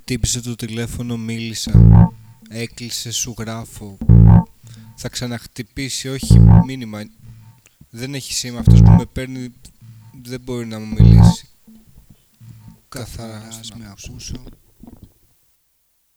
Χτύπησε το τηλέφωνο, μίλησα. Έκλεισε, σου γράφω. Θα ξαναχτυπήσει, όχι μήνυμα. Δεν έχει σήμα, αυτός που με παίρνει δεν μπορεί να μου μιλήσει. Καθαρά, ας με ακούσω.